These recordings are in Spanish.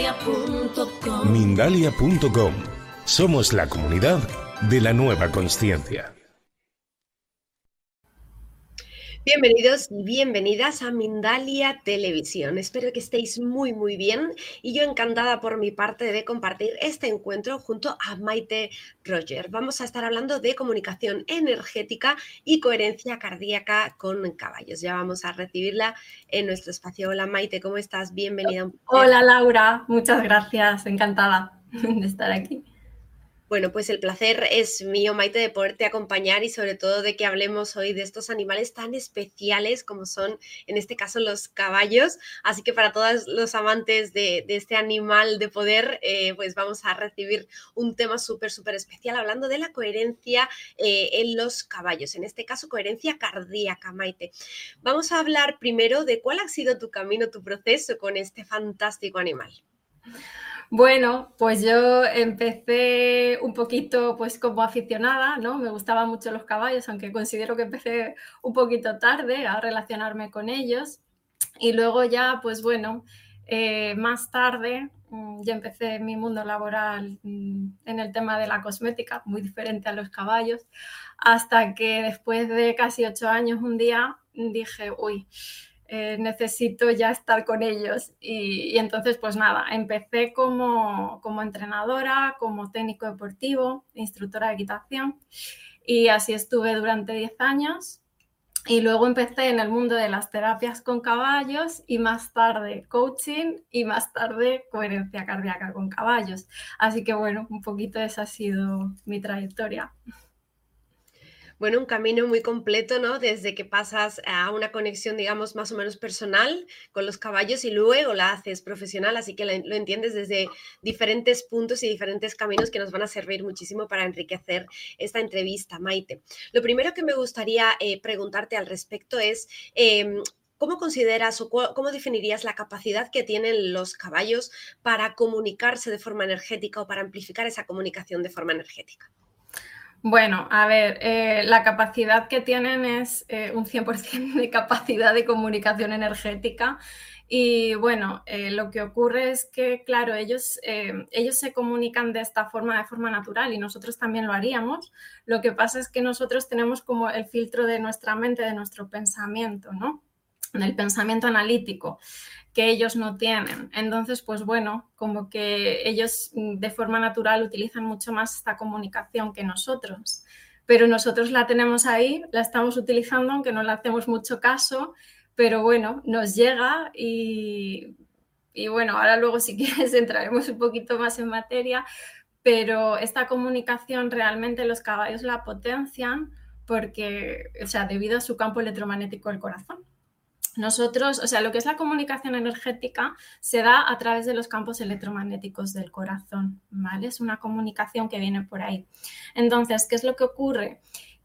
Mindalia.com. Somos la comunidad de la nueva consciencia. Bienvenidos y bienvenidas a Mindalia Televisión. Espero que estéis muy bien y yo encantada por mi parte de compartir este encuentro junto a Maite Roger. Vamos a estar hablando de comunicación energética y coherencia cardíaca con caballos. Ya vamos a recibirla en nuestro espacio. Hola Maite, ¿cómo estás? Bienvenida. Hola Laura, muchas gracias, encantada de estar aquí. Bueno, pues el placer es mío, Maite, de poderte acompañar y sobre todo de que hablemos hoy de estos animales tan especiales como son, en este caso, los caballos. Así que para todos los amantes de este animal de poder, pues vamos a recibir un tema súper especial hablando de la coherencia en los caballos, en este caso coherencia cardíaca, Maite. Vamos a hablar primero de cuál ha sido tu camino, tu proceso con este fantástico animal. Bueno, pues yo empecé un poquito pues como aficionada, ¿no? Me gustaban mucho los caballos, aunque considero que empecé un poquito tarde a relacionarme con ellos. Y luego ya, pues bueno, más tarde ya empecé mi mundo laboral en el tema de la cosmética, muy diferente a los caballos, hasta que después de casi 8 años un día dije, uy, necesito ya estar con ellos y entonces pues nada, empecé como entrenadora, como técnico deportivo, instructora de equitación y así estuve durante 10 años y luego empecé en el mundo de las terapias con caballos y más tarde coaching y más tarde coherencia cardíaca con caballos. Así que bueno, un poquito esa ha sido mi trayectoria. Bueno, un camino muy completo, ¿no? Desde que pasas a una conexión, digamos, más o menos personal con los caballos y luego la haces profesional, así que lo entiendes desde diferentes puntos y diferentes caminos que nos van a servir muchísimo para enriquecer esta entrevista, Maite. Lo primero que me gustaría preguntarte al respecto es... ¿cómo consideras o cómo definirías la capacidad que tienen los caballos para comunicarse de forma energética o para amplificar esa comunicación de forma energética? Bueno, a ver, la capacidad que tienen es un 100% de capacidad de comunicación energética y bueno, lo que ocurre es que, claro, ellos se comunican de esta forma, de forma natural y nosotros también lo haríamos. Lo que pasa es que nosotros tenemos como el filtro de nuestra mente, de nuestro pensamiento, ¿no? Del pensamiento analítico que ellos no tienen. Entonces, pues bueno, como que ellos de forma natural utilizan mucho más esta comunicación que nosotros, pero nosotros la tenemos ahí, la estamos utilizando, aunque no le hacemos mucho caso, pero bueno, nos llega y bueno, ahora luego si quieres entraremos un poquito más en materia, pero esta comunicación realmente los caballos la potencian porque, o sea, debido a su campo electromagnético del corazón. Nosotros, o sea, lo que es la comunicación energética se da a través de los campos electromagnéticos del corazón, ¿vale? Es una comunicación que viene por ahí. Entonces, ¿qué es lo que ocurre?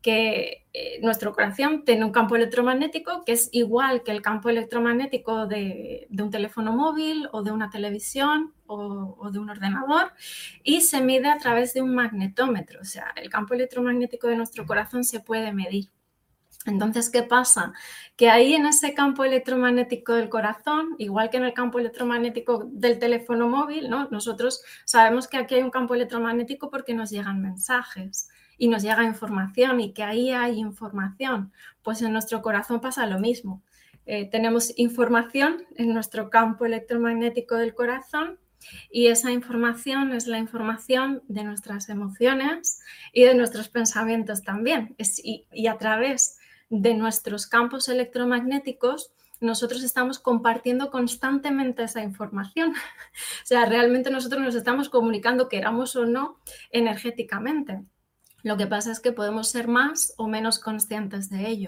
Que nuestro corazón tiene un campo electromagnético que es igual que el campo electromagnético de un teléfono móvil o de una televisión o de un ordenador y se mide a través de un magnetómetro. O sea, el campo electromagnético de nuestro corazón se puede medir. Entonces, ¿qué pasa? Que ahí en ese campo electromagnético del corazón, igual que en el campo electromagnético del teléfono móvil, ¿no? Nosotros sabemos que aquí hay un campo electromagnético porque nos llegan mensajes y nos llega información y que ahí hay información. Pues en nuestro corazón pasa lo mismo. Tenemos información en nuestro campo electromagnético del corazón y esa información es la información de nuestras emociones y de nuestros pensamientos también. Y a través de nuestros campos electromagnéticos, nosotros estamos compartiendo constantemente esa información. O sea, realmente nosotros nos estamos comunicando, queramos o no, energéticamente. Lo que pasa es que podemos ser más o menos conscientes de ello.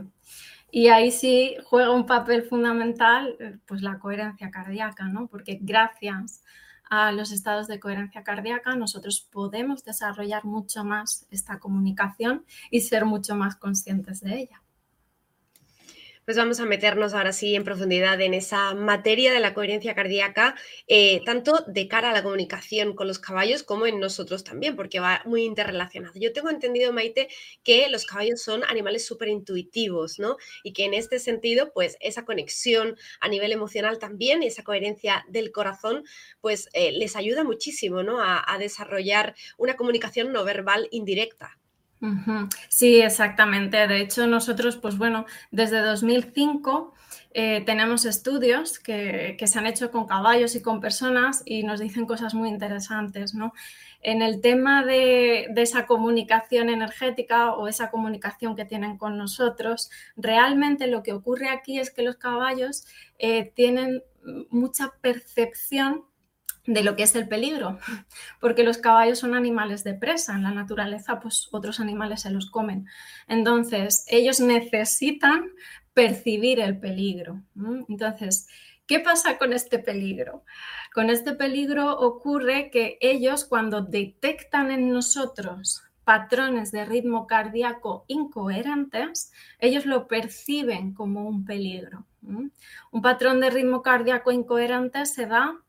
Y ahí sí juega un papel fundamental, pues la coherencia cardíaca, ¿no? Porque gracias a los estados de coherencia cardíaca nosotros podemos desarrollar mucho más esta comunicación y ser mucho más conscientes de ella. Pues vamos a meternos ahora sí en profundidad en esa materia de la coherencia cardíaca, tanto de cara a la comunicación con los caballos como en nosotros también, porque va muy interrelacionado. Yo tengo entendido, Maite, que los caballos son animales súper intuitivos, ¿no? Y que en este sentido, pues esa conexión a nivel emocional también, esa coherencia del corazón, pues les ayuda muchísimo, ¿no? A desarrollar una comunicación no verbal indirecta. Sí, exactamente. De hecho, nosotros, pues bueno, desde 2005 tenemos estudios que se han hecho con caballos y con personas y nos dicen cosas muy interesantes, ¿no? En el tema de esa comunicación energética o esa comunicación que tienen con nosotros, realmente lo que ocurre aquí es que los caballos tienen mucha percepción de lo que es el peligro, porque los caballos son animales de presa, en la naturaleza pues otros animales se los comen. Entonces, ellos necesitan percibir el peligro. Entonces, ¿qué pasa con este peligro? Con este peligro ocurre que ellos, cuando detectan en nosotros patrones de ritmo cardíaco incoherentes, ellos lo perciben como un peligro. Un patrón de ritmo cardíaco incoherente se da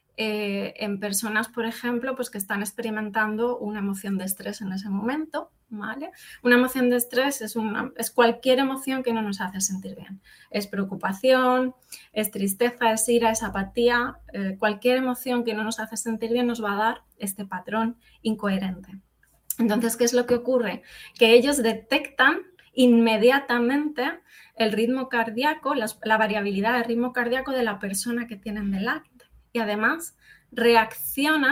en personas, por ejemplo, pues que están experimentando una emoción de estrés en ese momento, ¿vale? Una emoción de estrés es cualquier emoción que no nos hace sentir bien. Es preocupación, es tristeza, es ira, es apatía. Cualquier emoción que no nos hace sentir bien nos va a dar este patrón incoherente. Entonces, ¿qué es lo que ocurre? Que ellos detectan inmediatamente el ritmo cardíaco, la variabilidad del ritmo cardíaco de la persona que tienen delante. Y además reaccionan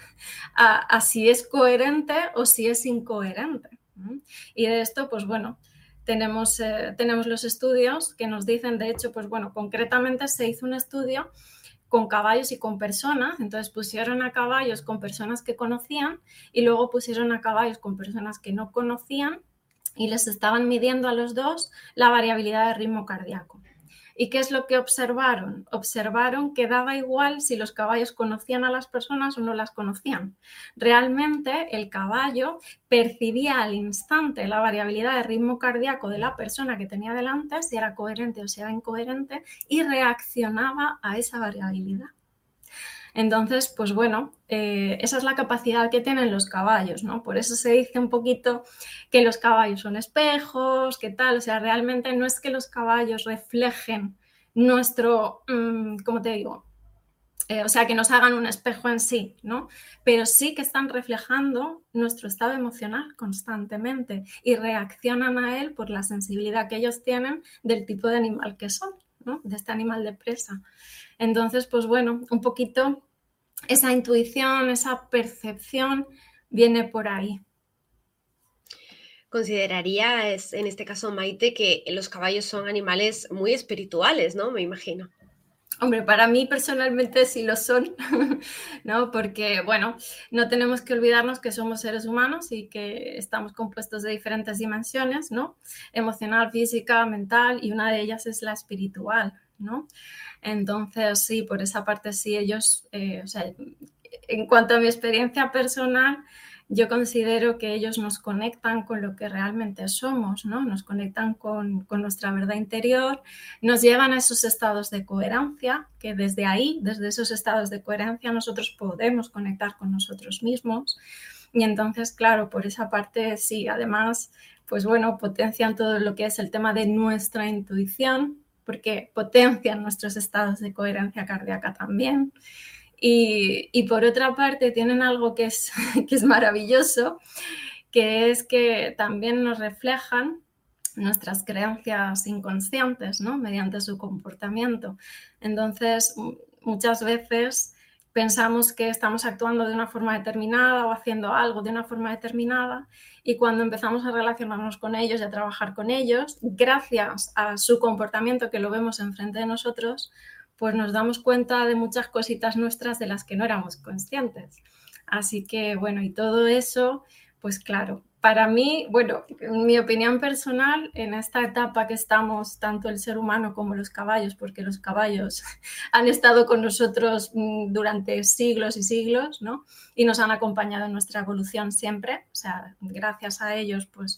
a si es coherente o si es incoherente. Y de esto, pues bueno, tenemos los estudios que nos dicen, de hecho, pues bueno, concretamente se hizo un estudio con caballos y con personas, entonces pusieron a caballos con personas que conocían y luego pusieron a caballos con personas que no conocían y les estaban midiendo a los dos la variabilidad de ritmo cardíaco. ¿Y qué es lo que observaron? Observaron que daba igual si los caballos conocían a las personas o no las conocían. Realmente el caballo percibía al instante la variabilidad de ritmo cardíaco de la persona que tenía delante, si era coherente o si era incoherente, y reaccionaba a esa variabilidad. Entonces, pues bueno, esa es la capacidad que tienen los caballos, ¿no? Por eso se dice un poquito que los caballos son espejos, que tal, o sea, realmente no es que los caballos reflejen nuestro, ¿cómo te digo? O sea, que nos hagan un espejo en sí, ¿no? Pero sí que están reflejando nuestro estado emocional constantemente y reaccionan a él por la sensibilidad que ellos tienen del tipo de animal que son, ¿no? De este animal de presa. Entonces, pues bueno, un poquito esa intuición, esa percepción viene por ahí. Considerarías, en este caso, Maite, que los caballos son animales muy espirituales, ¿no? Me imagino. Hombre, para mí personalmente sí lo son, ¿no? Porque, bueno, no tenemos que olvidarnos que somos seres humanos y que estamos compuestos de diferentes dimensiones, ¿no? Emocional, física, mental, y una de ellas es la espiritual, ¿no? Entonces, sí, por esa parte sí, ellos, o sea, en cuanto a mi experiencia personal, yo considero que ellos nos conectan con lo que realmente somos, ¿no? Nos conectan con nuestra verdad interior, nos llevan a esos estados de coherencia, que desde ahí, desde esos estados de coherencia, nosotros podemos conectar con nosotros mismos. Y entonces, claro, por esa parte sí, además, pues bueno, potencian todo lo que es el tema de nuestra intuición, porque potencian nuestros estados de coherencia cardíaca también. Y por otra parte tienen algo que es maravilloso, que es que también nos reflejan nuestras creencias inconscientes, ¿no? Mediante su comportamiento. Entonces, muchas veces pensamos que estamos actuando de una forma determinada o haciendo algo de una forma determinada, y cuando empezamos a relacionarnos con ellos y a trabajar con ellos, gracias a su comportamiento que lo vemos enfrente de nosotros, pues nos damos cuenta de muchas cositas nuestras de las que no éramos conscientes. Así que, bueno, y todo eso, pues claro, para mí, bueno, en mi opinión personal, en esta etapa que estamos, tanto el ser humano como los caballos, porque los caballos han estado con nosotros durante siglos y siglos, ¿no? Y nos han acompañado en nuestra evolución siempre, o sea, gracias a ellos, pues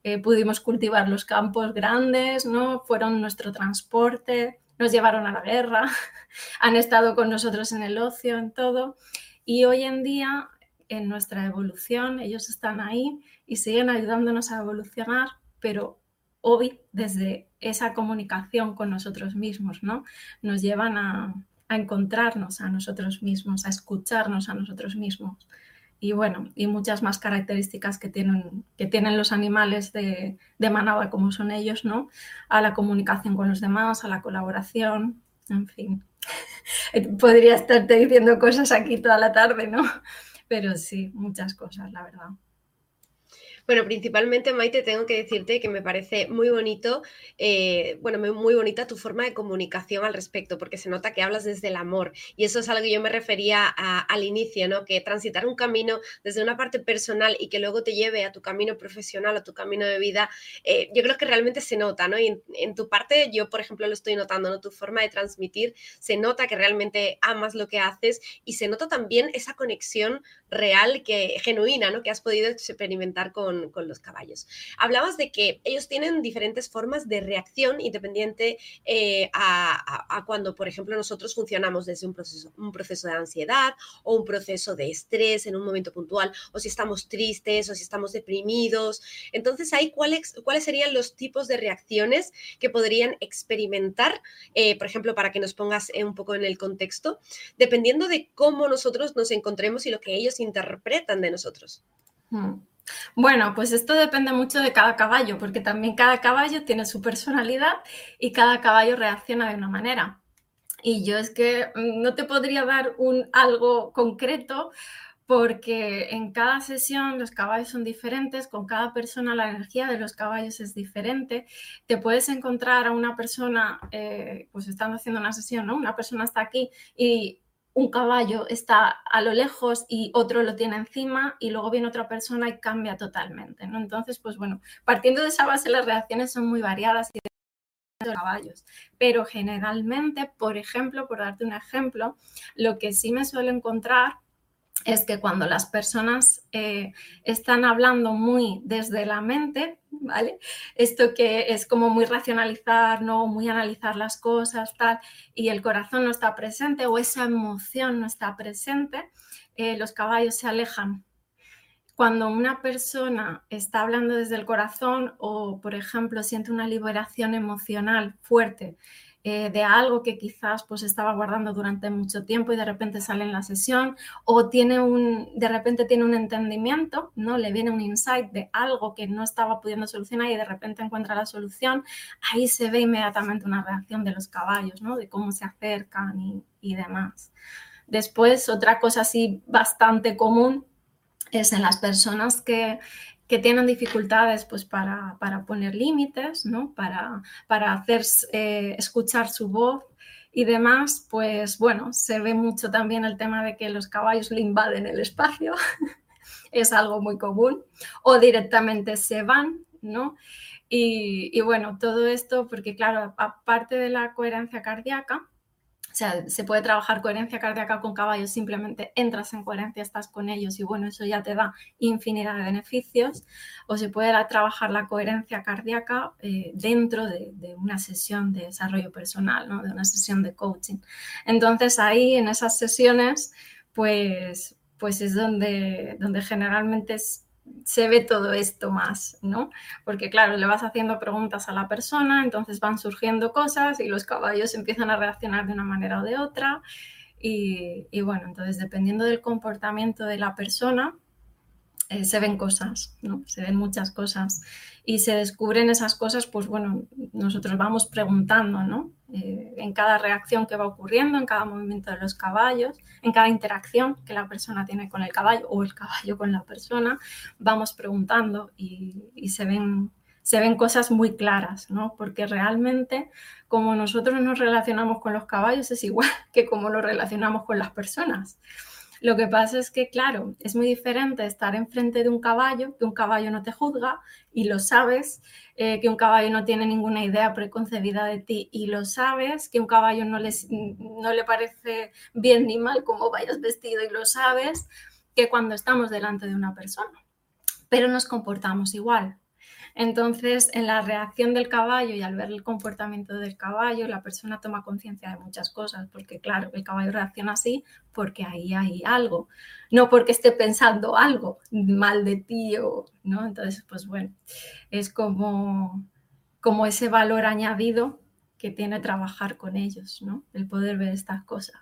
pudimos cultivar los campos grandes, ¿no? Fueron nuestro transporte, nos llevaron a la guerra, han estado con nosotros en el ocio, en todo. Y hoy en día, en nuestra evolución, ellos están ahí y siguen ayudándonos a evolucionar, pero hoy desde esa comunicación con nosotros mismos, ¿no? Nos llevan a encontrarnos a nosotros mismos, a escucharnos a nosotros mismos. Y bueno, y muchas más características que tienen los animales de manada como son ellos, ¿no? A la comunicación con los demás, a la colaboración, en fin. Podría estarte diciendo cosas aquí toda la tarde, ¿no? Pero sí, muchas cosas, la verdad. Bueno, principalmente, Maite, tengo que decirte que me parece muy bonito, muy bonita tu forma de comunicación al respecto, porque se nota que hablas desde el amor. Y eso es algo que yo me refería al inicio, ¿no? Que transitar un camino desde una parte personal y que luego te lleve a tu camino profesional, a tu camino de vida, yo creo que realmente se nota, ¿no? Y en tu parte, yo, por ejemplo, lo estoy notando, ¿no? Tu forma de transmitir, se nota que realmente amas lo que haces y se nota también esa conexión real, genuina, ¿no? Que has podido experimentar con los caballos. Hablabas de que ellos tienen diferentes formas de reacción independiente a cuando, por ejemplo, nosotros funcionamos desde un proceso de ansiedad o un proceso de estrés en un momento puntual, o si estamos tristes o si estamos deprimidos. Entonces, ahí, ¿cuáles serían los tipos de reacciones que podrían experimentar, por ejemplo, para que nos pongas un poco en el contexto, dependiendo de cómo nosotros nos encontremos y lo que ellos interpretan de nosotros? Bueno, pues esto depende mucho de cada caballo, porque también cada caballo tiene su personalidad y cada caballo reacciona de una manera. Y yo es que no te podría dar algo concreto porque en cada sesión los caballos son diferentes, con cada persona la energía de los caballos es diferente. Te puedes encontrar a una persona, pues estando haciendo una sesión, ¿no? Una persona está aquí y un caballo está a lo lejos y otro lo tiene encima y luego viene otra persona y cambia totalmente, ¿no? Entonces, pues bueno, partiendo de esa base las reacciones son muy variadas y de caballos, pero generalmente, por ejemplo, por darte un ejemplo, lo que sí me suelo encontrar es que cuando las personas están hablando muy desde la mente, ¿vale? Esto que es como muy racionalizar, ¿no? Muy analizar las cosas, tal, y el corazón no está presente o esa emoción no está presente, los caballos se alejan. Cuando una persona está hablando desde el corazón o, por ejemplo, siente una liberación emocional fuerte de algo que quizás pues estaba guardando durante mucho tiempo y de repente sale en la sesión o de repente tiene un entendimiento, ¿no? Le viene un insight de algo que no estaba pudiendo solucionar y de repente encuentra la solución, ahí se ve inmediatamente una reacción de los caballos, ¿no? De cómo se acercan y demás. Después, otra cosa así bastante común es en las personas que tienen dificultades pues, para poner límites, ¿no? para hacer escuchar su voz y demás, pues bueno, se ve mucho también el tema de que los caballos le invaden el espacio, es algo muy común, o directamente se van, ¿no? Y bueno, todo esto porque claro, aparte de la coherencia cardíaca, o sea, se puede trabajar coherencia cardíaca con caballos, simplemente entras en coherencia, estás con ellos y bueno, eso ya te da infinidad de beneficios. O se puede trabajar la coherencia cardíaca dentro de una sesión de desarrollo personal, ¿no? De una sesión de coaching. Entonces ahí en esas sesiones pues es donde generalmente se ve todo esto más, ¿no? Porque claro, le vas haciendo preguntas a la persona, entonces van surgiendo cosas y los caballos empiezan a reaccionar de una manera o de otra y bueno, entonces dependiendo del comportamiento de la persona se ven cosas, ¿no? Se ven muchas cosas y se descubren esas cosas, pues bueno, nosotros vamos preguntando, ¿no? En cada reacción que va ocurriendo, en cada movimiento de los caballos, en cada interacción que la persona tiene con el caballo o el caballo con la persona, vamos preguntando y se ven cosas muy claras, ¿no? Porque realmente como nosotros nos relacionamos con los caballos es igual que como nos relacionamos con las personas. Lo que pasa es que, claro, es muy diferente estar enfrente de un caballo, que un caballo no te juzga y lo sabes, que un caballo no tiene ninguna idea preconcebida de ti y lo sabes, que un caballo no le parece bien ni mal cómo vayas vestido y lo sabes, que cuando estamos delante de una persona. Pero nos comportamos igual. Entonces, en la reacción del caballo y al ver el comportamiento del caballo, la persona toma conciencia de muchas cosas, porque claro, el caballo reacciona así porque ahí hay algo, no porque esté pensando algo mal de ti, ¿no? Entonces, pues bueno, es como ese valor añadido que tiene trabajar con ellos, ¿no? El poder ver estas cosas.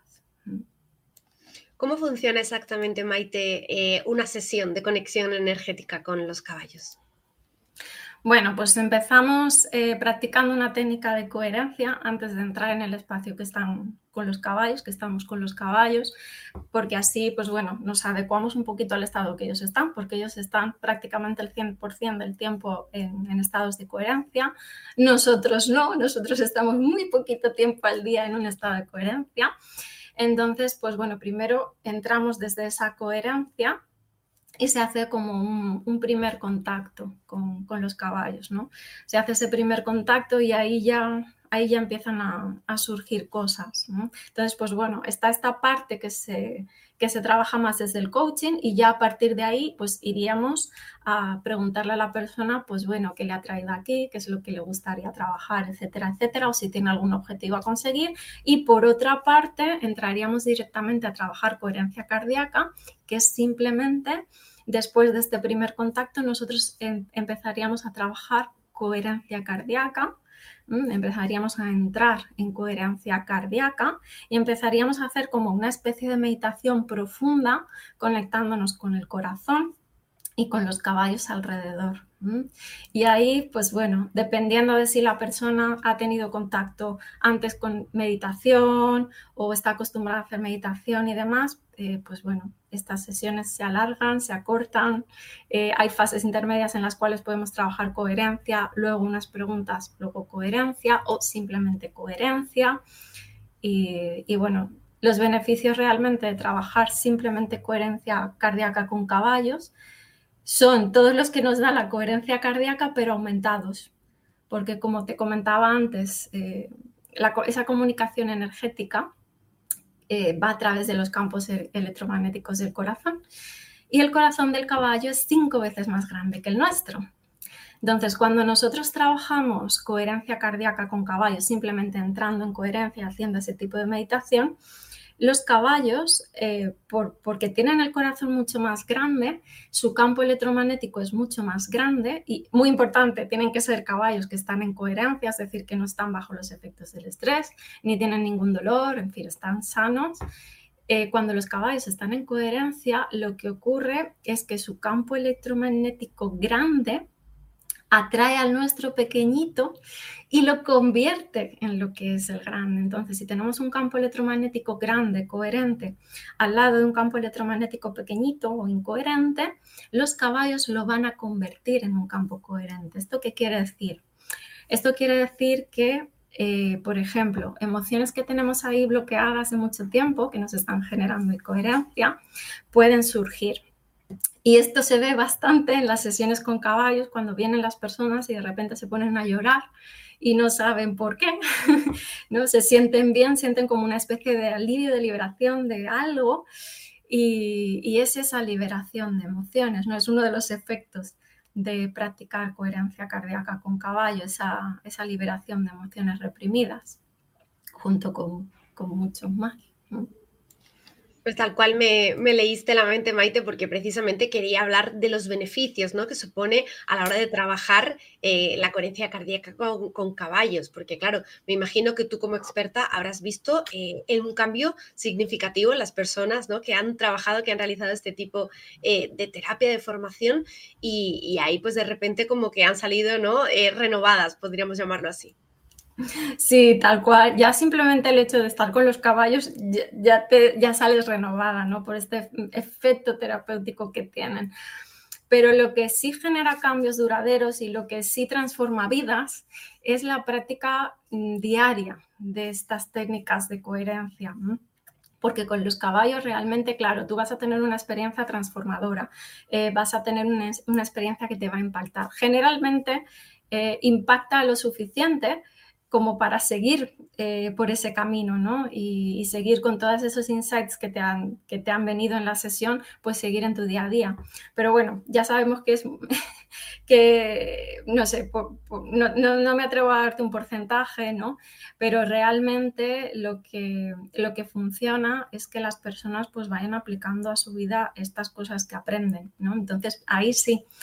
¿Cómo funciona exactamente, Maite, una sesión de conexión energética con los caballos? Bueno, pues empezamos practicando una técnica de coherencia antes de entrar en el espacio que están con los caballos, que estamos con los caballos, porque así, pues bueno, nos adecuamos un poquito al estado que ellos están, porque ellos están prácticamente el 100% del tiempo en estados de coherencia. Nosotros no, nosotros estamos muy poquito tiempo al día en un estado de coherencia. Entonces, pues bueno, primero entramos desde esa coherencia y se hace como un primer contacto con los caballos, ¿no? Se hace ese primer contacto y ahí ya empiezan a surgir cosas, ¿no? Entonces, pues bueno, está esta parte que se trabaja más desde el coaching y ya a partir de ahí, pues iríamos a preguntarle a la persona, pues bueno, qué le ha traído aquí, qué es lo que le gustaría trabajar, etcétera, etcétera, o si tiene algún objetivo a conseguir. Y por otra parte, entraríamos directamente a trabajar coherencia cardíaca, que es simplemente, después de este primer contacto, nosotros empezaríamos a trabajar coherencia cardíaca, empezaríamos a entrar en coherencia cardíaca y empezaríamos a hacer como una especie de meditación profunda, conectándonos con el corazón y con los caballos alrededor. Y ahí, pues bueno, dependiendo de si la persona ha tenido contacto antes con meditación o está acostumbrada a hacer meditación y demás, pues bueno, estas sesiones se alargan, se acortan, hay fases intermedias en las cuales podemos trabajar coherencia, luego unas preguntas, luego coherencia o simplemente coherencia. Y bueno, los beneficios realmente de trabajar simplemente coherencia cardíaca con caballos son todos los que nos da la coherencia cardíaca, pero aumentados, porque como te comentaba antes, esa comunicación energética va a través de los campos electromagnéticos del corazón y el corazón del caballo es 5 veces más grande que el nuestro. Entonces, cuando nosotros trabajamos coherencia cardíaca con caballos, simplemente entrando en coherencia, haciendo ese tipo de meditación, los caballos, porque tienen el corazón mucho más grande, su campo electromagnético es mucho más grande y, muy importante, tienen que ser caballos que están en coherencia, es decir, que no están bajo los efectos del estrés, ni tienen ningún dolor, en fin, están sanos. Cuando los caballos están en coherencia, lo que ocurre es que su campo electromagnético grande atrae al nuestro pequeñito y lo convierte en lo que es el grande. Entonces, si tenemos un campo electromagnético grande, coherente, al lado de un campo electromagnético pequeñito o incoherente, los caballos lo van a convertir en un campo coherente. ¿Esto qué quiere decir? Esto quiere decir que, por ejemplo, emociones que tenemos ahí bloqueadas de mucho tiempo, que nos están generando incoherencia, pueden surgir. Y esto se ve bastante en las sesiones con caballos, cuando vienen las personas y de repente se ponen a llorar y no saben por qué, ¿no? Se sienten bien, sienten como una especie de alivio, de liberación de algo y es esa liberación de emociones, ¿no? Es uno de los efectos de practicar coherencia cardíaca con caballo, esa liberación de emociones reprimidas, junto con muchos más, ¿no? Pues tal cual me leíste la mente, Maite, porque precisamente quería hablar de los beneficios, ¿no?, que supone a la hora de trabajar la coherencia cardíaca con caballos, porque claro, me imagino que tú como experta habrás visto un cambio significativo en las personas, ¿no?, que han trabajado, que han realizado este tipo de terapia, de formación, y ahí pues de repente como que han salido, ¿no?, renovadas, podríamos llamarlo así. Sí, tal cual. Ya simplemente el hecho de estar con los caballos ya sales renovada, ¿no? Por este efecto terapéutico que tienen. Pero lo que sí genera cambios duraderos y lo que sí transforma vidas es la práctica diaria de estas técnicas de coherencia, ¿no? Porque con los caballos realmente, claro, tú vas a tener una experiencia transformadora, vas a tener una experiencia que te va a impactar. Generalmente impacta lo suficiente como para seguir por ese camino, ¿no? Y seguir con todos esos insights que te han venido en la sesión, pues seguir en tu día a día. Pero bueno, ya sabemos que es que, no sé, no me atrevo a darte un porcentaje, ¿no? Pero realmente lo que funciona es que las personas pues vayan aplicando a su vida estas cosas que aprenden, ¿no? Entonces, ahí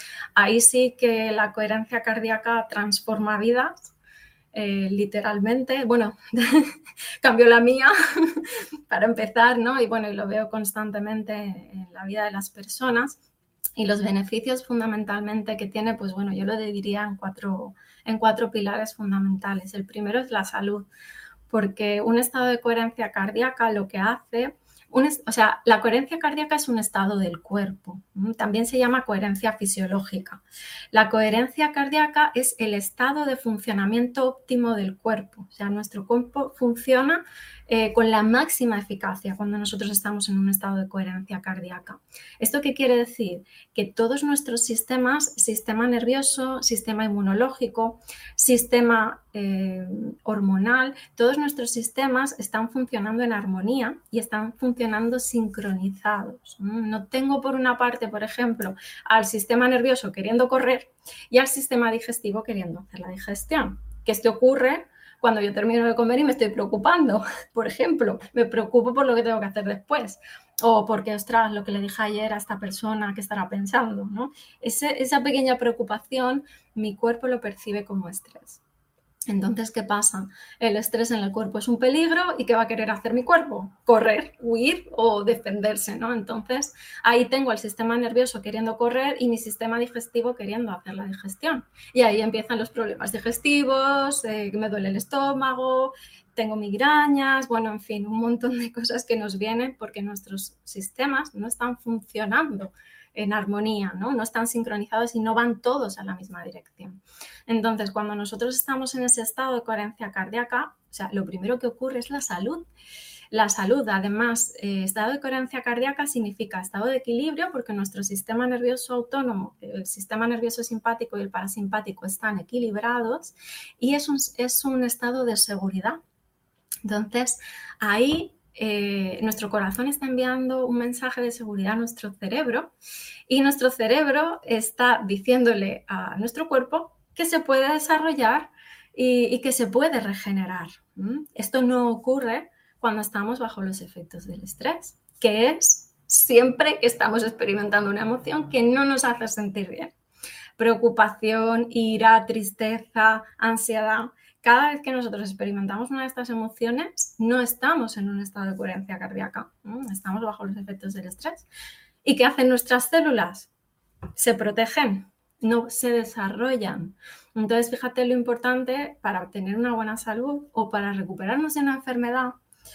sí que la coherencia cardíaca transforma vidas, literalmente. Bueno, cambió la mía para empezar, ¿no? Y bueno, y lo veo constantemente en la vida de las personas. Y los beneficios fundamentalmente que tiene, pues bueno, yo lo dividiría en cuatro pilares fundamentales. El primero es la salud, porque un estado de coherencia cardíaca lo que hace, la coherencia cardíaca es un estado del cuerpo, también se llama coherencia fisiológica. La coherencia cardíaca es el estado de funcionamiento óptimo del cuerpo, o sea, nuestro cuerpo funciona con la máxima eficacia cuando nosotros estamos en un estado de coherencia cardíaca. ¿Esto qué quiere decir? Que todos nuestros sistemas, sistema nervioso, sistema inmunológico, sistema hormonal, todos nuestros sistemas están funcionando en armonía y están funcionando sincronizados. No tengo por una parte, por ejemplo, al sistema nervioso queriendo correr y al sistema digestivo queriendo hacer la digestión. ¿Qué es que ocurre? Cuando yo termino de comer y me estoy preocupando, por ejemplo, me preocupo por lo que tengo que hacer después o porque, ostras, lo que le dije ayer a esta persona, ¿qué estará pensando? ¿No? Esa pequeña preocupación, mi cuerpo lo percibe como estrés. Entonces, ¿qué pasa? El estrés en el cuerpo es un peligro y ¿qué va a querer hacer mi cuerpo? Correr, huir o defenderse, ¿no? Entonces, ahí tengo el sistema nervioso queriendo correr y mi sistema digestivo queriendo hacer la digestión. Y ahí empiezan los problemas digestivos, me duele el estómago, tengo migrañas, bueno, en fin, un montón de cosas que nos vienen porque nuestros sistemas no están funcionando en armonía, ¿no? No están sincronizados y no van todos a la misma dirección. Entonces, cuando nosotros estamos en ese estado de coherencia cardíaca, o sea, lo primero que ocurre es la salud. La salud, además, estado de coherencia cardíaca significa estado de equilibrio porque nuestro sistema nervioso autónomo, el sistema nervioso simpático y el parasimpático están equilibrados y es un estado de seguridad. Entonces, ahí nuestro corazón está enviando un mensaje de seguridad a nuestro cerebro y nuestro cerebro está diciéndole a nuestro cuerpo que se puede desarrollar y que se puede regenerar. Esto no ocurre cuando estamos bajo los efectos del estrés, que es siempre que estamos experimentando una emoción que no nos hace sentir bien. Preocupación, ira, tristeza, ansiedad. Cada vez que nosotros experimentamos una de estas emociones, no estamos en un estado de coherencia cardíaca, estamos bajo los efectos del estrés. ¿Y qué hacen nuestras células? Se protegen, no se desarrollan. Entonces, fíjate lo importante para tener una buena salud o para recuperarnos de una enfermedad,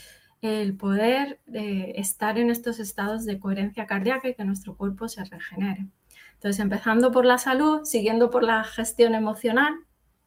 el poder estar en estos estados de coherencia cardíaca y que nuestro cuerpo se regenere. Entonces, empezando por la salud, siguiendo por la gestión emocional,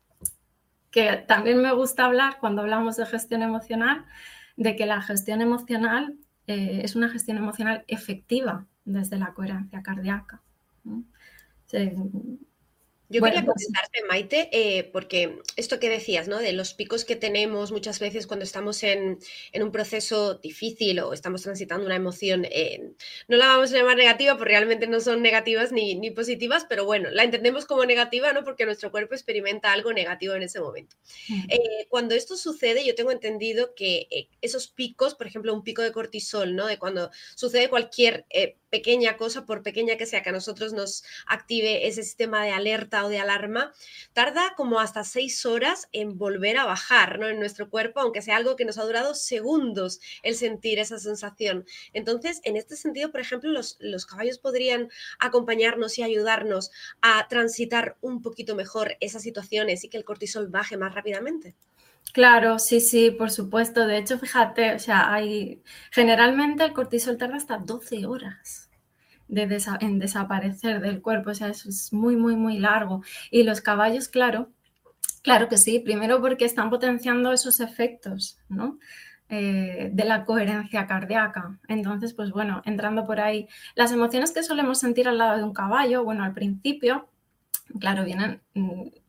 que también me gusta hablar cuando hablamos de gestión emocional, de que la gestión emocional es una gestión emocional efectiva desde la coherencia cardíaca. Sí. Yo quería comentarte, Maite, porque esto que decías, ¿no? De los picos que tenemos muchas veces cuando estamos en un proceso difícil o estamos transitando una emoción, no la vamos a llamar negativa porque realmente no son negativas ni positivas, pero bueno, la entendemos como negativa, ¿no? Porque nuestro cuerpo experimenta algo negativo en ese momento. Cuando esto sucede, yo tengo entendido que esos picos, por ejemplo, un pico de cortisol, ¿no? De cuando sucede cualquier pequeña cosa, por pequeña que sea, que a nosotros nos active ese sistema de alerta o de alarma, tarda como hasta 6 horas en volver a bajar, ¿no? En nuestro cuerpo, aunque sea algo que nos ha durado segundos el sentir esa sensación. Entonces, en este sentido, por ejemplo, los caballos podrían acompañarnos y ayudarnos a transitar un poquito mejor esas situaciones y que el cortisol baje más rápidamente. Claro, sí, por supuesto. De hecho, fíjate, o sea, generalmente el cortisol tarda hasta 12 horas en desaparecer del cuerpo, o sea, eso es muy, muy, muy largo. Y los caballos, claro que sí, primero porque están potenciando esos efectos, ¿no? De la coherencia cardíaca. Entonces, pues bueno, entrando por ahí, las emociones que solemos sentir al lado de un caballo, bueno, al principio, claro, vienen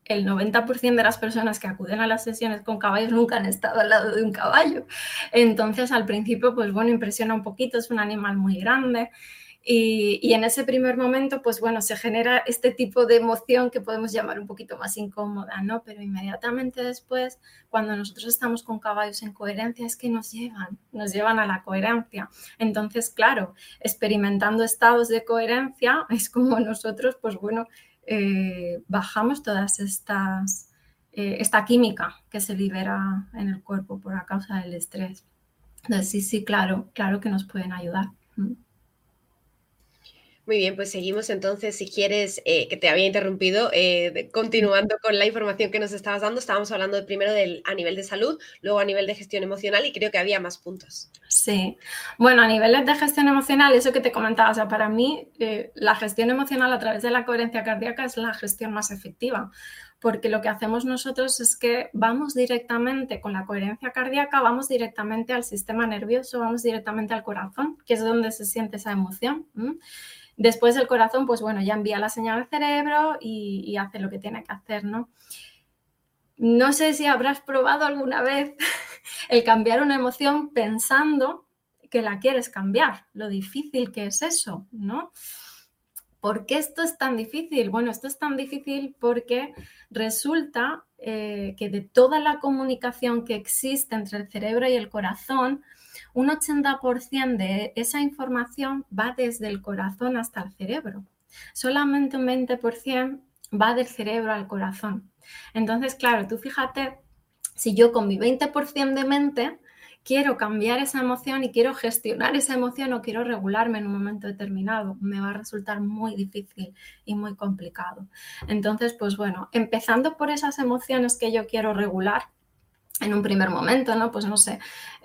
el 90% de las personas que acuden a las sesiones con caballos nunca han estado al lado de un caballo. Entonces, al principio, pues bueno, impresiona un poquito, es un animal muy grande. Y en ese primer momento, pues bueno, se genera este tipo de emoción que podemos llamar un poquito más incómoda, ¿no? Pero inmediatamente después, cuando nosotros estamos con caballos en coherencia, es que nos llevan a la coherencia. Entonces, claro, experimentando estados de coherencia, es como nosotros, pues bueno, bajamos todas esta química que se libera en el cuerpo por la causa del estrés. Entonces, sí, claro que nos pueden ayudar. Muy bien, pues seguimos entonces, si quieres, que te había interrumpido, continuando con la información que nos estabas dando, estábamos hablando primero a nivel de salud, luego a nivel de gestión emocional y creo que había más puntos. Sí, bueno, a niveles de gestión emocional, eso que te comentaba, o sea, para mí la gestión emocional a través de la coherencia cardíaca es la gestión más efectiva, porque lo que hacemos nosotros es que vamos directamente con la coherencia cardíaca, vamos directamente al sistema nervioso, vamos directamente al corazón, que es donde se siente esa emoción. Después el corazón, pues bueno, ya envía la señal al cerebro y hace lo que tiene que hacer, ¿no? No sé si habrás probado alguna vez el cambiar una emoción pensando que la quieres cambiar, lo difícil que es eso, ¿no? ¿Por qué esto es tan difícil? Bueno, esto es tan difícil porque resulta que de toda la comunicación que existe entre el cerebro y el corazón, un 80% de esa información va desde el corazón hasta el cerebro. Solamente un 20% va del cerebro al corazón. Entonces, claro, tú fíjate, si yo con mi 20% de mente quiero cambiar esa emoción y quiero gestionar esa emoción o quiero regularme en un momento determinado, me va a resultar muy difícil y muy complicado. Entonces, pues bueno, empezando por esas emociones que yo quiero regular en un primer momento, ¿no? Pues no sé,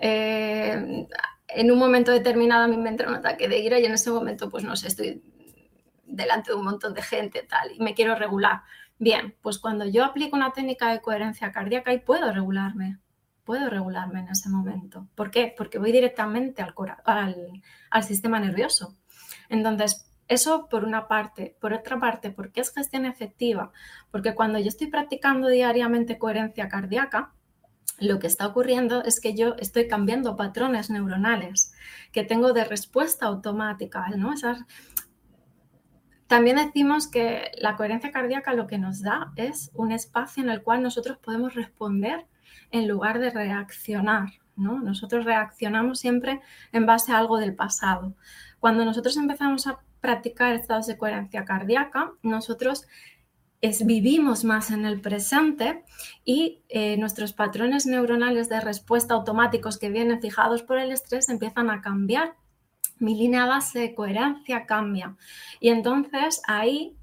en un momento determinado a mí me entra un ataque de ira y en ese momento, pues no sé, estoy delante de un montón de gente tal y me quiero regular. Bien, pues cuando yo aplico una técnica de coherencia cardíaca y puedo regularme en ese momento. ¿Por qué? Porque voy directamente al sistema nervioso. Entonces, eso por una parte. Por otra parte, ¿por qué es gestión efectiva? Porque cuando yo estoy practicando diariamente coherencia cardíaca, lo que está ocurriendo es que yo estoy cambiando patrones neuronales que tengo de respuesta automática, ¿no? También decimos que la coherencia cardíaca lo que nos da es un espacio en el cual nosotros podemos responder en lugar de reaccionar, ¿no? Nosotros reaccionamos siempre en base a algo del pasado. Cuando nosotros empezamos a practicar estados de coherencia cardíaca, nosotros vivimos más en el presente y nuestros patrones neuronales de respuesta automáticos que vienen fijados por el estrés empiezan a cambiar. Mi línea base de coherencia cambia y entonces ahí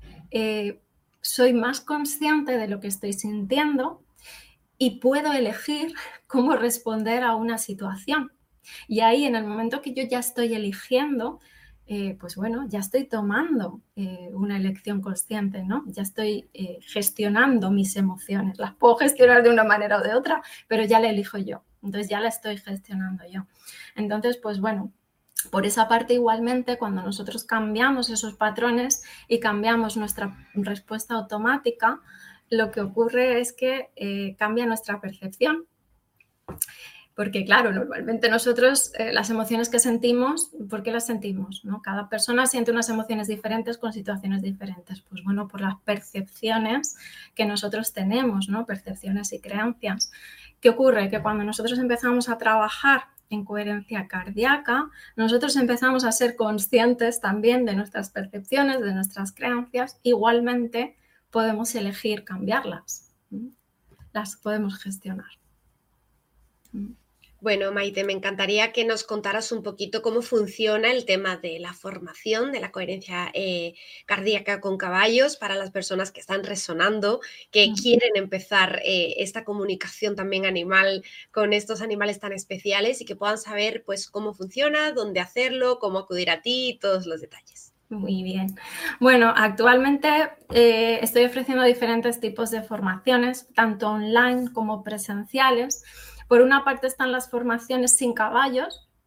soy más consciente de lo que estoy sintiendo y puedo elegir cómo responder a una situación. Y ahí, en el momento que yo ya estoy eligiendo, pues bueno, ya estoy tomando una elección consciente, ¿no? Ya estoy gestionando mis emociones. Las puedo gestionar de una manera o de otra, pero ya la elijo yo. Entonces ya la estoy gestionando yo. Entonces, pues bueno, por esa parte igualmente, cuando nosotros cambiamos esos patrones y cambiamos nuestra respuesta automática, lo que ocurre es que cambia nuestra percepción. Porque claro, normalmente nosotros las emociones que sentimos, ¿por qué las sentimos? ¿No? Cada persona siente unas emociones diferentes con situaciones diferentes. Pues bueno, por las percepciones que nosotros tenemos, ¿no? Percepciones y creencias. ¿Qué ocurre? Que cuando nosotros empezamos a trabajar en coherencia cardíaca, nosotros empezamos a ser conscientes también de nuestras percepciones, de nuestras creencias. Igualmente podemos elegir cambiarlas, las podemos gestionar. Bueno, Maite, me encantaría que nos contaras un poquito cómo funciona el tema de la formación de la coherencia cardíaca con caballos para las personas que están resonando, que quieren empezar esta comunicación también animal con estos animales tan especiales y que puedan saber pues cómo funciona, dónde hacerlo, cómo acudir a ti y todos los detalles. Muy bien. Bueno, actualmente estoy ofreciendo diferentes tipos de formaciones, tanto online como presenciales. Por una parte están las formaciones sin caballos,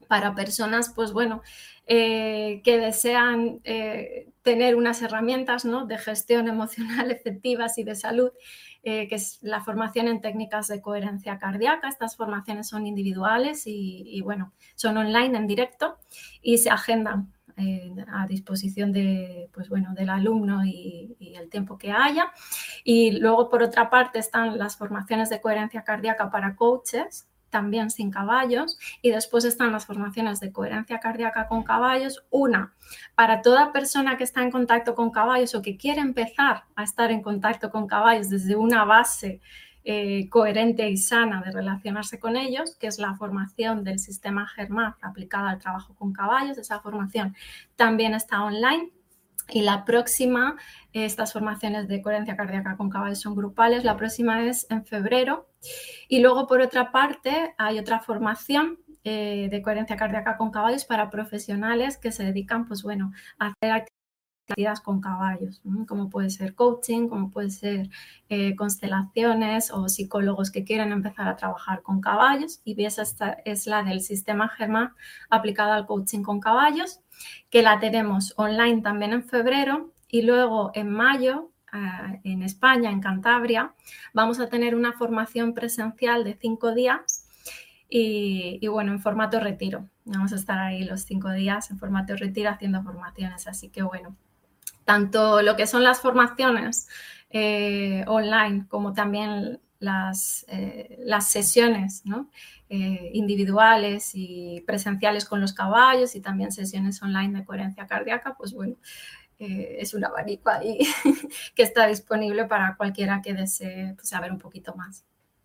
para personas, pues bueno, que desean tener unas herramientas, ¿no?, de gestión emocional efectivas y de salud, que es la formación en técnicas de coherencia cardíaca. Estas formaciones son individuales y bueno, son online en directo y se agendan a disposición de, pues bueno, del alumno y el tiempo que haya. Y luego, por otra parte, están las formaciones de coherencia cardíaca para coaches, también sin caballos, y después están las formaciones de coherencia cardíaca con caballos, una para toda persona que está en contacto con caballos o que quiere empezar a estar en contacto con caballos desde una base coherente y sana de relacionarse con ellos, que es la formación del sistema GERMAT aplicada al trabajo con caballos. Esa formación también está online. Y la próxima, estas formaciones de coherencia cardíaca con caballos son grupales, la próxima es en febrero. Y luego, por otra parte, hay otra formación de coherencia cardíaca con caballos para profesionales que se dedican, pues bueno, a hacer actividades con caballos, ¿no?, como puede ser coaching, como puede ser constelaciones, o psicólogos que quieren empezar a trabajar con caballos. Y esa es la del sistema GERMAT aplicada al coaching con caballos, que la tenemos online también en febrero. Y luego en mayo, en España, en Cantabria, vamos a tener una formación presencial de 5 días y bueno, en formato retiro. Vamos a estar ahí los 5 días en formato retiro haciendo formaciones. Así que bueno, tanto lo que son las formaciones online como también las sesiones, ¿no?, individuales y presenciales con los caballos, y también sesiones online de coherencia cardíaca, pues bueno, es un abanico ahí que está disponible para cualquiera que desee, pues, saber un poquito más.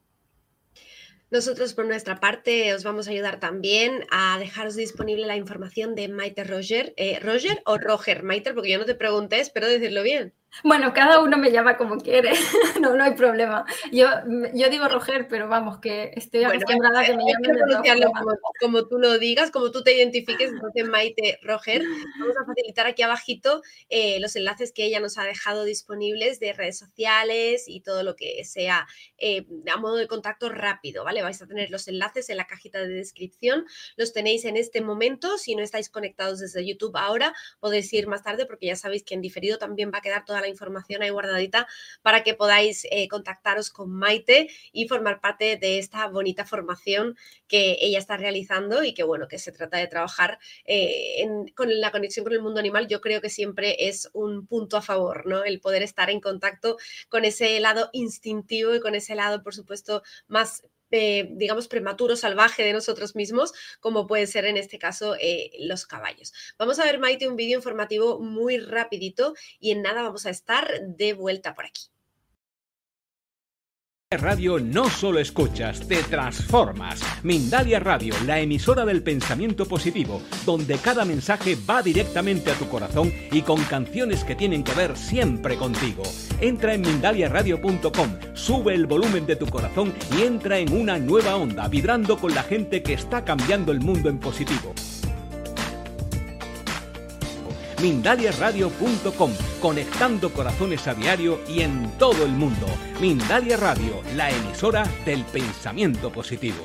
Nosotros, por nuestra parte, os vamos a ayudar también a dejaros disponible la información de Maite Roger. ¿Roger o Roger, Maite? Porque yo no te pregunté, espero decirlo bien. Bueno, cada uno me llama como quiere, no hay problema. Yo digo Roger, pero vamos, que estoy Bueno, acostumbrada a que me hay que llamen de todas pronunciarlo formas. como tú lo digas, como tú te identifiques. Entonces, Maite Roger, vamos a facilitar aquí abajito los enlaces que ella nos ha dejado disponibles de redes sociales y todo lo que sea a modo de contacto rápido, ¿vale? Vais a tener los enlaces en la cajita de descripción, los tenéis en este momento. Si no estáis conectados desde YouTube ahora, podéis ir más tarde, porque ya sabéis que en diferido también va a quedar toda la información ahí guardadita para que podáis contactaros con Maite y formar parte de esta bonita formación que ella está realizando, y que bueno, que se trata de trabajar con la conexión con el mundo animal. Yo creo que siempre es un punto a favor, ¿no?, el poder estar en contacto con ese lado instintivo y con ese lado, por supuesto, más digamos, prematuro, salvaje de nosotros mismos, como puede ser en este caso los caballos. Vamos a ver, Maite, un vídeo informativo muy rapidito y en nada vamos a estar de vuelta por aquí. Radio no solo escuchas, te transformas. Mindalia Radio, la emisora del pensamiento positivo, donde cada mensaje va directamente a tu corazón y con canciones que tienen que ver siempre contigo. Entra en mindaliaradio.com, sube el volumen de tu corazón y entra en una nueva onda, vibrando con la gente que está cambiando el mundo en positivo. mindaliaradio.com, conectando corazones a diario y en todo el mundo. Mindalia Radio, la emisora del pensamiento positivo.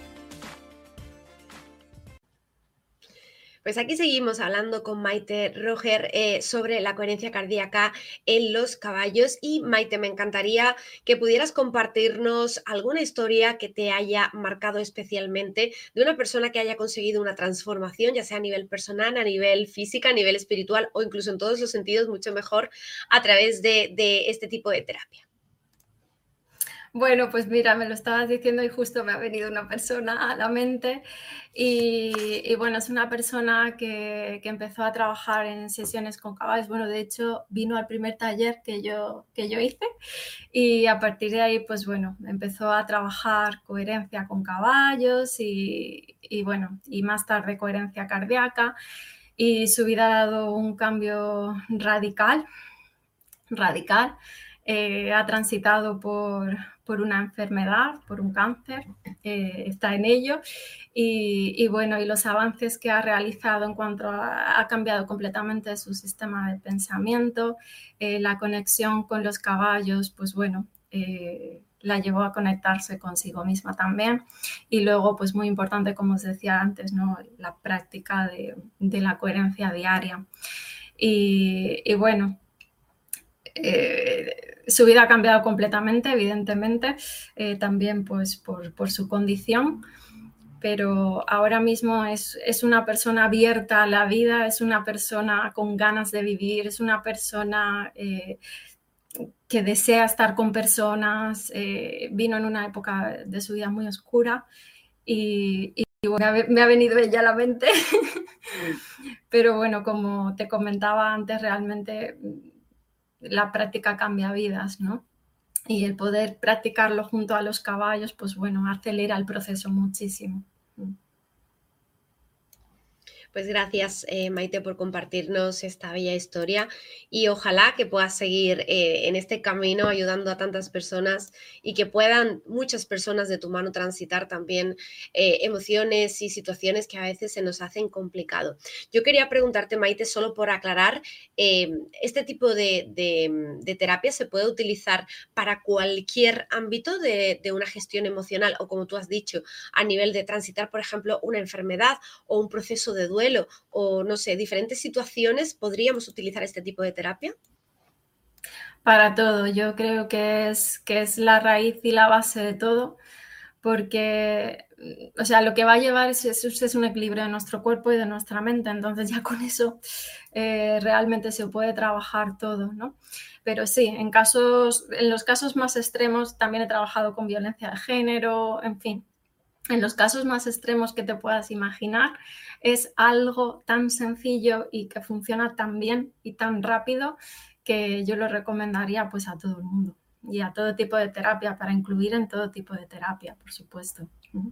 Pues aquí seguimos hablando con Maite Roger sobre la coherencia cardíaca en los caballos. Y Maite, me encantaría que pudieras compartirnos alguna historia que te haya marcado especialmente, de una persona que haya conseguido una transformación, ya sea a nivel personal, a nivel física, a nivel espiritual, o incluso en todos los sentidos, mucho mejor, a través de este tipo de terapia. Bueno, pues mira, me lo estabas diciendo y justo me ha venido una persona a la mente y bueno, es una persona que empezó a trabajar en sesiones con caballos. Bueno, de hecho, vino al primer taller que yo hice, y a partir de ahí, pues bueno, empezó a trabajar coherencia con caballos y bueno, y más tarde coherencia cardíaca, y su vida ha dado un cambio radical. Ha transitado por una enfermedad, por un cáncer, está en ello, y bueno, y los avances que ha realizado en cuanto ha cambiado completamente su sistema de pensamiento, la conexión con los caballos, pues bueno, le la llevó a conectarse consigo misma también. Y luego, pues muy importante, como os decía antes, ¿no? La práctica de la coherencia diaria. Y bueno, su vida ha cambiado completamente, evidentemente, también pues por su condición, pero ahora mismo es una persona abierta a la vida, es una persona con ganas de vivir, es una persona que desea estar con personas, vino en una época de su vida muy oscura y bueno, me ha venido ella a la mente, pero bueno, como te comentaba antes, realmente la práctica cambia vidas, ¿no? Y el poder practicarlo junto a los caballos, pues bueno, acelera el proceso muchísimo. Pues gracias, Maite, por compartirnos esta bella historia y ojalá que puedas seguir en este camino ayudando a tantas personas y que puedan muchas personas de tu mano transitar también emociones y situaciones que a veces se nos hacen complicado. Yo quería preguntarte, Maite, solo por aclarar, ¿este tipo de terapia se puede utilizar para cualquier ámbito de una gestión emocional o, como tú has dicho, a nivel de transitar, por ejemplo, una enfermedad o un proceso de duelo o, no sé, diferentes situaciones, podríamos utilizar este tipo de terapia? Para todo, yo creo que es la raíz y la base de todo, porque, o sea, lo que va a llevar es un equilibrio de nuestro cuerpo y de nuestra mente, entonces ya con eso realmente se puede trabajar todo, ¿no? Pero sí, en los casos más extremos también he trabajado con violencia de género, en fin. En los casos más extremos que te puedas imaginar, es algo tan sencillo y que funciona tan bien y tan rápido que yo lo recomendaría pues a todo el mundo y a todo tipo de terapia, para incluir en todo tipo de terapia, por supuesto.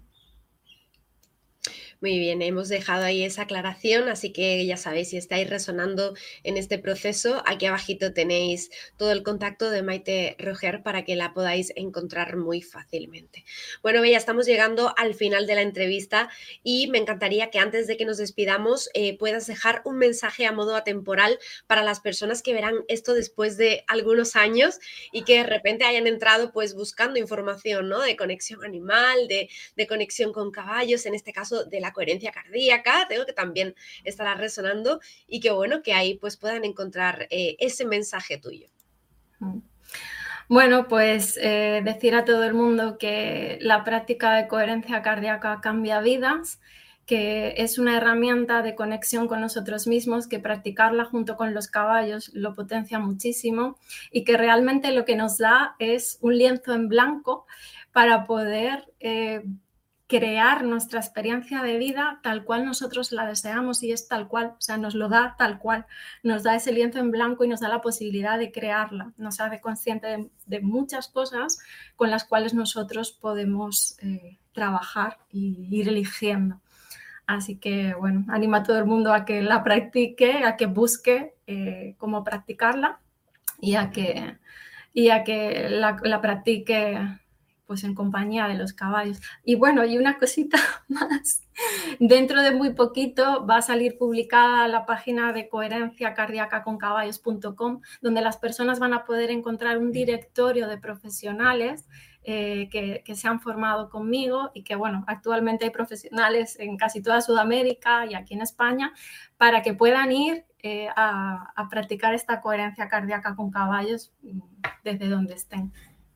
Muy bien, hemos dejado ahí esa aclaración, así que ya sabéis, si estáis resonando en este proceso, aquí abajito tenéis todo el contacto de Maite Roger para que la podáis encontrar muy fácilmente. Bueno, Bella, estamos llegando al final de la entrevista y me encantaría que antes de que nos despidamos puedas dejar un mensaje a modo atemporal para las personas que verán esto después de algunos años y que de repente hayan entrado pues buscando información, ¿no? De conexión animal, de conexión con caballos, en este caso de la coherencia cardíaca, tengo que también estará resonando y que bueno, que ahí pues puedan encontrar ese mensaje tuyo. Bueno, pues decir a todo el mundo que la práctica de coherencia cardíaca cambia vidas, que es una herramienta de conexión con nosotros mismos, que practicarla junto con los caballos lo potencia muchísimo y que realmente lo que nos da es un lienzo en blanco para poder crear nuestra experiencia de vida tal cual nosotros la deseamos, y es tal cual, o sea, nos lo da tal cual, nos da ese lienzo en blanco y nos da la posibilidad de crearla, nos hace consciente de muchas cosas con las cuales nosotros podemos trabajar y ir eligiendo. Así que, bueno, animo a todo el mundo a que la practique, a que busque cómo practicarla y a que la practique pues en compañía de los caballos. Y bueno, y una cosita más. Dentro de muy poquito va a salir publicada la página de coherenciacardiacaconcaballos.com, donde las personas van a poder encontrar un directorio de profesionales que se han formado conmigo y que, bueno, actualmente hay profesionales en casi toda Sudamérica y aquí en España para que puedan ir a practicar esta coherencia cardíaca con caballos desde donde estén.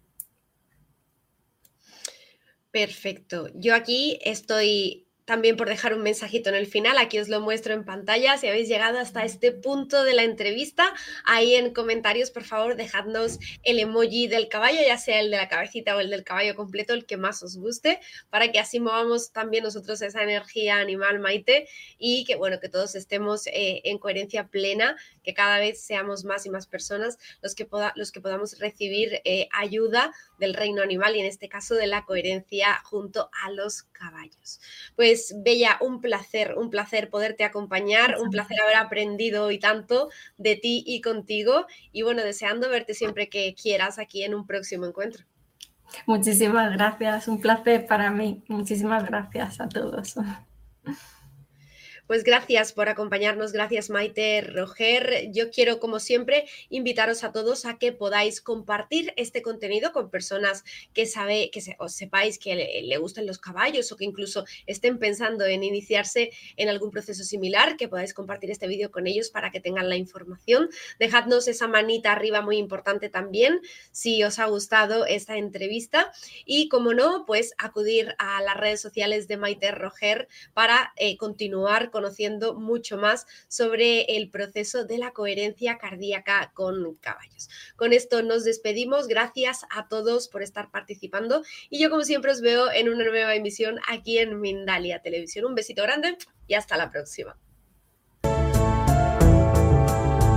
Perfecto. Yo aquí estoy también por dejar un mensajito en el final, aquí os lo muestro en pantalla, si habéis llegado hasta este punto de la entrevista, ahí en comentarios, por favor, dejadnos el emoji del caballo, ya sea el de la cabecita o el del caballo completo, el que más os guste, para que así movamos también nosotros esa energía animal, Maite, y que, bueno, que todos estemos en coherencia plena, que cada vez seamos más y más personas los que podamos recibir ayuda del reino animal y en este caso de la coherencia junto a los caballos. Pues Bella, un placer poderte acompañar, un placer haber aprendido hoy tanto de ti y contigo y bueno, deseando verte siempre que quieras aquí en un próximo encuentro. Muchísimas gracias, un placer para mí, muchísimas gracias a todos. Pues gracias por acompañarnos, gracias Maite Roger. Yo quiero, como siempre, invitaros a todos a que podáis compartir este contenido con personas que os sepáis que le gusten los caballos o que incluso estén pensando en iniciarse en algún proceso similar, que podáis compartir este vídeo con ellos para que tengan la información. Dejadnos esa manita arriba muy importante también si os ha gustado esta entrevista y, como no, pues acudir a las redes sociales de Maite Roger para continuar conociendo mucho más sobre el proceso de la coherencia cardíaca con caballos. Con esto nos despedimos, gracias a todos por estar participando y yo, como siempre, os veo en una nueva emisión aquí en Mindalia Televisión. Un besito grande y hasta la próxima.